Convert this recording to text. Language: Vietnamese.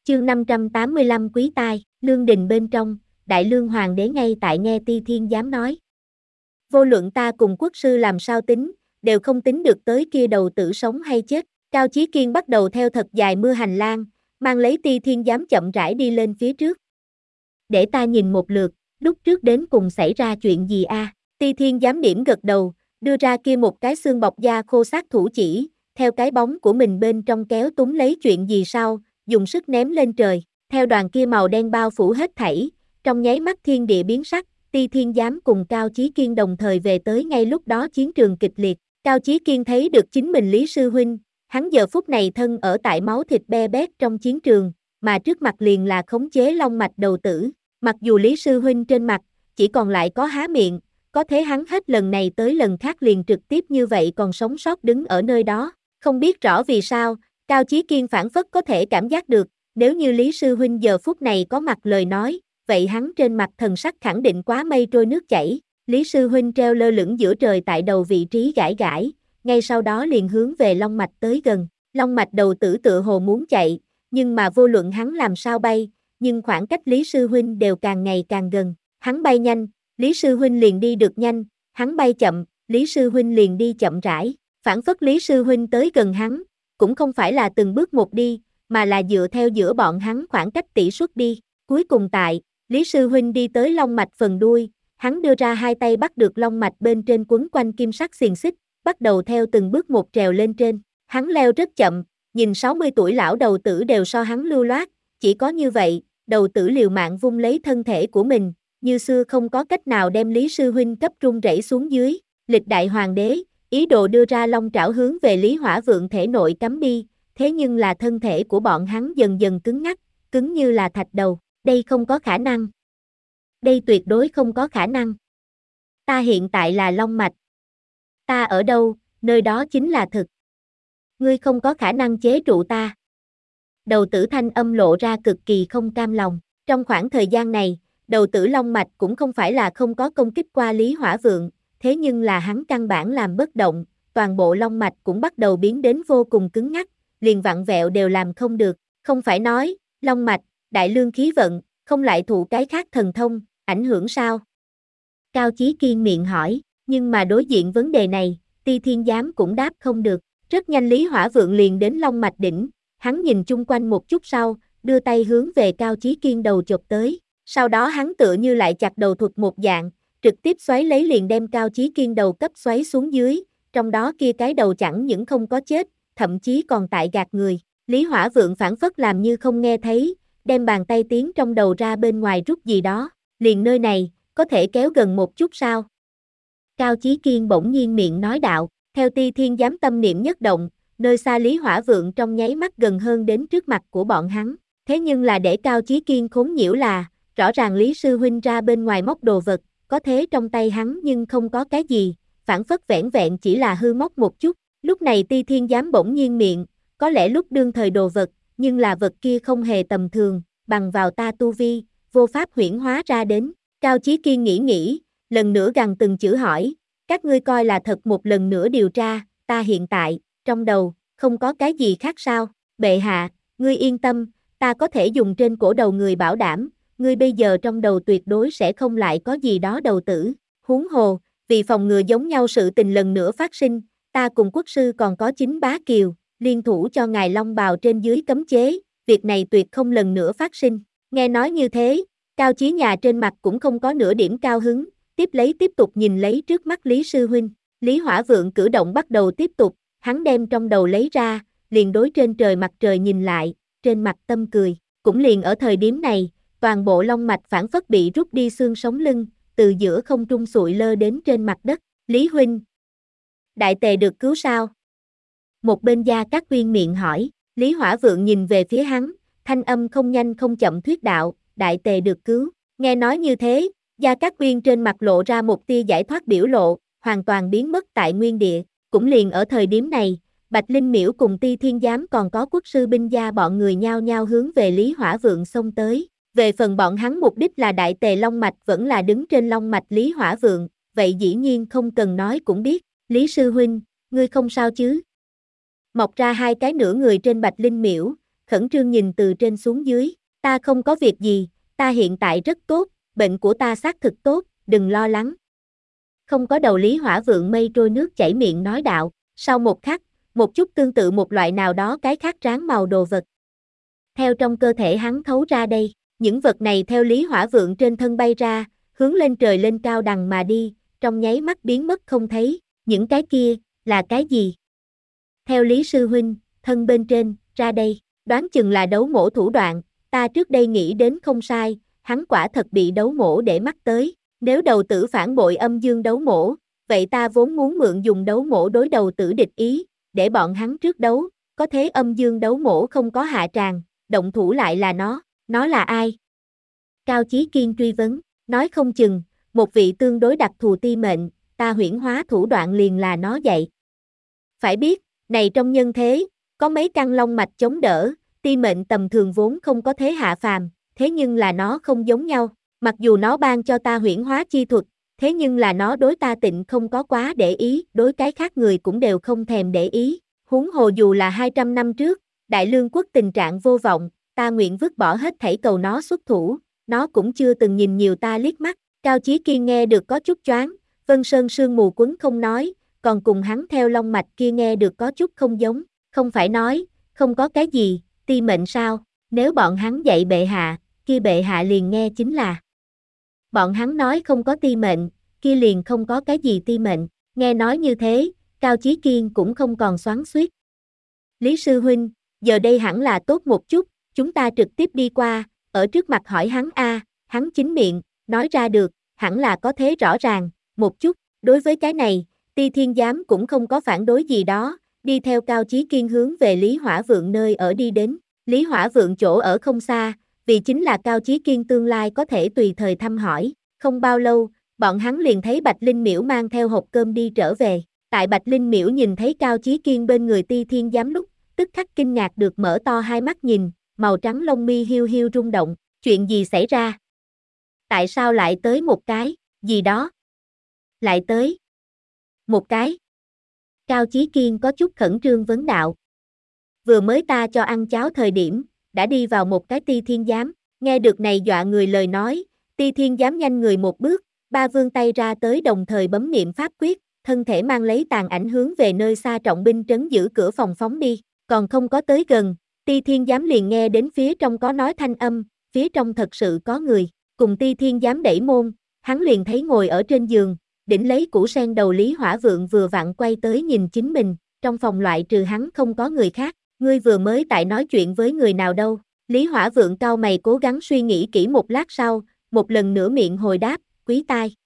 Chương 585 Quý tai, lương đình bên trong, đại lương hoàng đế ngay tại nghe Ti Thiên Giám nói. Vô luận ta cùng quốc sư làm sao tính, đều không tính được tới kia đầu tử sống hay chết. Cao Chí Kiên bắt đầu theo thật dài mưa hành lang, mang lấy Ti Thiên Giám chậm rãi đi lên phía trước. Để ta nhìn một lượt, lúc trước đến cùng xảy ra chuyện gì a? Ti Thiên Giám điểm gật đầu, đưa ra kia một cái xương bọc da khô sát thủ chỉ, theo cái bóng của mình bên trong kéo túm lấy chuyện gì sau, dùng sức ném lên trời, theo đoàn kia màu đen bao phủ hết thảy, trong nháy mắt thiên địa biến sắc, Ti Thiên Giám cùng Cao Chí Kiên đồng thời về tới ngay lúc đó chiến trường kịch liệt. Cao Chí Kiên thấy được chính mình Lý Sư Huynh, hắn giờ phút này thân ở tại máu thịt be bét trong chiến trường, mà trước mặt liền là khống chế long mạch đầu tử. Mặc dù Lý Sư Huynh trên mặt chỉ còn lại có há miệng, có thế hắn hết lần này tới lần khác liền trực tiếp như vậy còn sống sót đứng ở nơi đó. Không biết rõ vì sao, Cao Chí Kiên phảng phất có thể cảm giác được, nếu như Lý Sư Huynh giờ phút này có mặt lời nói, vậy hắn trên mặt thần sắc khẳng định quá mây trôi nước chảy. Lý Sư Huynh treo lơ lửng giữa trời tại đầu vị trí gãi gãi, ngay sau đó liền hướng về long mạch tới gần. Long mạch đầu tử tựa hồ muốn chạy, nhưng mà vô luận hắn làm sao bay, nhưng khoảng cách Lý Sư Huynh đều càng ngày càng gần. Hắn bay nhanh, Lý Sư Huynh liền đi được nhanh, hắn bay chậm, Lý Sư Huynh liền đi chậm rãi. Phản phất Lý Sư Huynh tới gần hắn, cũng không phải là từng bước một đi, mà là dựa theo giữa bọn hắn khoảng cách tỷ suất đi. Cuối cùng tại, Lý Sư Huynh đi tới long mạch phần đuôi, hắn đưa ra hai tay bắt được long mạch bên trên quấn quanh kim sắc xiềng xích, bắt đầu theo từng bước một trèo lên trên. Hắn leo rất chậm, nhìn 60 tuổi lão đầu tử đều so hắn lưu loát, chỉ có như vậy, đầu tử liều mạng vung lấy thân thể của mình, như xưa không có cách nào đem Lý Sư Huynh cấp rung rẩy xuống dưới. Lịch đại hoàng đế, ý đồ đưa ra long trảo hướng về Lý Hỏa Vượng thể nội cắm đi, thế nhưng là thân thể của bọn hắn dần dần cứng ngắc, cứng như là thạch đầu. Đây không có khả năng. Đây tuyệt đối không có khả năng. Ta hiện tại là long mạch. Ta ở đâu, nơi đó chính là thực. Ngươi không có khả năng chế trụ ta. Đầu tử thanh âm lộ ra cực kỳ không cam lòng. Trong khoảng thời gian này, đầu tử long mạch cũng không phải là không có công kích qua Lý Hỏa Vượng, thế nhưng là hắn căn bản làm bất động, toàn bộ long mạch cũng bắt đầu biến đến vô cùng cứng ngắc, liền vặn vẹo đều làm không được. Không phải nói, long mạch, đại lương khí vận, không lại thụ cái khác thần thông, ảnh hưởng sao? Cao Chí Kiên miệng hỏi, nhưng mà đối diện vấn đề này, Ti Thiên Giám cũng đáp không được. Rất nhanh Lý Hỏa Vượng liền đến long mạch đỉnh, hắn nhìn chung quanh một chút sau, đưa tay hướng về Cao Chí Kiên đầu chộp tới. Sau đó hắn tựa như lại chặt đầu thuật một dạng, trực tiếp xoáy lấy liền đem Cao Chí Kiên đầu cấp xoáy xuống dưới, trong đó kia cái đầu chẳng những không có chết, thậm chí còn tại gạt người. Lý Hỏa Vượng phản phất làm như không nghe thấy, đem bàn tay tiến trong đầu ra bên ngoài rút gì đó, liền nơi này, có thể kéo gần một chút sao? Cao Chí Kiên bỗng nhiên miệng nói đạo, theo Ti Thiên Giám tâm niệm nhất động, nơi xa Lý Hỏa Vượng trong nháy mắt gần hơn đến trước mặt của bọn hắn, thế nhưng là để Cao Chí Kiên khốn nhiễu là, rõ ràng Lý Sư Huynh ra bên ngoài móc đồ vật, có thế trong tay hắn nhưng không có cái gì, phản phất vẻn vẹn chỉ là hư móc một chút. Lúc này Ti Thiên Giám bỗng nhiên miệng, có lẽ lúc đương thời đồ vật, nhưng là vật kia không hề tầm thường, bằng vào ta tu vi, vô pháp huyễn hóa ra đến. Cao Chí Kiên nghĩ, lần nữa gằn từng chữ hỏi, các ngươi coi là thật một lần nữa điều tra, ta hiện tại, trong đầu, không có cái gì khác sao? Bệ hạ, ngươi yên tâm, ta có thể dùng trên cổ đầu người bảo đảm, ngươi bây giờ trong đầu tuyệt đối sẽ không lại có gì đó đầu tử. Huống hồ, vì phòng ngừa giống nhau sự tình lần nữa phát sinh, ta cùng quốc sư còn có chính bá kiều, liên thủ cho ngài Long Bào trên dưới cấm chế, việc này tuyệt không lần nữa phát sinh. Nghe nói như thế, Cao Chí Nhà trên mặt cũng không có nửa điểm cao hứng, tiếp tục nhìn lấy trước mắt Lý Sư Huynh. Lý Hỏa Vượng cử động bắt đầu tiếp tục, hắn đem trong đầu lấy ra, liền đối trên trời mặt trời nhìn lại, trên mặt tâm cười. Cũng liền ở thời điểm này, toàn bộ long mạch phản phất bị rút đi xương sống lưng, từ giữa không trung sụi lơ đến trên mặt đất. Lý Huynh, đại tề được cứu sao? Một bên Gia Cát Uyên miệng hỏi. Lý Hỏa Vượng nhìn về phía hắn, thanh âm không nhanh không chậm thuyết đạo, đại tề được cứu. Nghe nói như thế, Gia Cát Uyên trên mặt lộ ra một tia giải thoát biểu lộ, hoàn toàn biến mất tại nguyên địa. Cũng liền ở thời điểm này, Bạch Linh Miễu cùng Ti Thiên Giám còn có quốc sư binh gia bọn người nhao nhao hướng về Lý Hỏa Vượng xông tới. Về phần bọn hắn mục đích là đại tề long mạch vẫn là đứng trên long mạch Lý Hỏa Vượng, vậy dĩ nhiên không cần nói cũng biết. Lý Sư Huynh, ngươi không sao chứ? Mọc ra hai cái nửa người trên Bạch Linh Miễu, khẩn trương nhìn từ trên xuống dưới. Ta không có việc gì, ta hiện tại rất tốt, bệnh của ta xác thực tốt, đừng lo lắng. Không có đầu Lý Hỏa Vượng mây trôi nước chảy miệng nói đạo, sau một khắc, một chút tương tự một loại nào đó cái khác ráng màu đồ vật. Theo trong cơ thể hắn thấu ra đây, những vật này theo Lý Hỏa Vượng trên thân bay ra, hướng lên trời lên cao đằng mà đi, trong nháy mắt biến mất không thấy, những cái kia, là cái gì? Theo Lý Sư Huynh, thân bên trên, ra đây, đoán chừng là đấu mổ thủ đoạn, ta trước đây nghĩ đến không sai, hắn quả thật bị đấu mổ để mắt tới, nếu đầu tử phản bội âm dương đấu mổ, vậy ta vốn muốn mượn dùng đấu mổ đối đầu tử địch ý, để bọn hắn trước đấu, có thế âm dương đấu mổ không có hạ tràng, động thủ lại là nó là ai? Cao Chí Kiên truy vấn, nói không chừng, một vị tương đối đặc thù ti mệnh, ta huyễn hóa thủ đoạn liền là nó dạy. Phải biết, này trong nhân thế, có mấy căn long mạch chống đỡ, ti mệnh tầm thường vốn không có thế hạ phàm, thế nhưng là nó không giống nhau, mặc dù nó ban cho ta huyễn hóa chi thuật, thế nhưng là nó đối ta Tịnh không có quá để ý, đối cái khác người cũng đều không thèm để ý, huống hồ dù là 200 năm trước, Đại Lương quốc tình trạng vô vọng, ta nguyện vứt bỏ hết thảy cầu nó xuất thủ, nó cũng chưa từng nhìn nhiều ta liếc mắt. Cao Chí Kiên nghe được có chút choáng, Vân Sơn sương mù quấn không nói, còn cùng hắn theo long mạch kia nghe được có chút không giống, không phải nói, không có cái gì, ti mệnh sao, nếu bọn hắn dạy bệ hạ, kia bệ hạ liền nghe chính là. Bọn hắn nói không có ti mệnh, kia liền không có cái gì ti mệnh, nghe nói như thế, Cao Chí Kiên cũng không còn xoắn xuýt. Lý Sư Huynh, giờ đây hẳn là tốt một chút, chúng ta trực tiếp đi qua, ở trước mặt hỏi hắn hắn chính miệng, nói ra được, hẳn là có thế rõ ràng, một chút, đối với cái này, Ti Thiên Giám cũng không có phản đối gì đó, đi theo Cao Chí Kiên hướng về Lý Hỏa Vượng nơi ở đi đến, Lý Hỏa Vượng chỗ ở không xa, vì chính là Cao Chí Kiên tương lai có thể tùy thời thăm hỏi, không bao lâu, bọn hắn liền thấy Bạch Linh Miễu mang theo hộp cơm đi trở về, tại Bạch Linh Miễu nhìn thấy Cao Chí Kiên bên người Ti Thiên Giám lúc, tức khắc kinh ngạc được mở to hai mắt nhìn, màu trắng lông mi hiu hiu rung động, chuyện gì xảy ra? Tại sao lại tới một cái, gì đó? Lại tới. Một cái. Cao Chí Kiên có chút khẩn trương vấn đạo. Vừa mới ta cho ăn cháo thời điểm, đã đi vào một cái Ti Thiên Giám, nghe được này dọa người lời nói, Ti Thiên Giám nhanh người một bước, ba vươn tay ra tới đồng thời bấm niệm pháp quyết, thân thể mang lấy tàn ảnh hướng về nơi xa trọng binh trấn giữ cửa phòng phóng đi, còn không có tới gần, Ti Thiên Giám liền nghe đến phía trong có nói thanh âm, phía trong thật sự có người, cùng Ti Thiên Giám đẩy môn, hắn liền thấy ngồi ở trên giường, đỉnh lấy củ sen đầu Lý Hỏa Vượng vừa vặn quay tới nhìn chính mình, trong phòng loại trừ hắn không có người khác, ngươi vừa mới tại nói chuyện với người nào đâu, Lý Hỏa Vượng cau mày cố gắng suy nghĩ kỹ một lát sau, một lần nữa miệng hồi đáp, Quý Tai.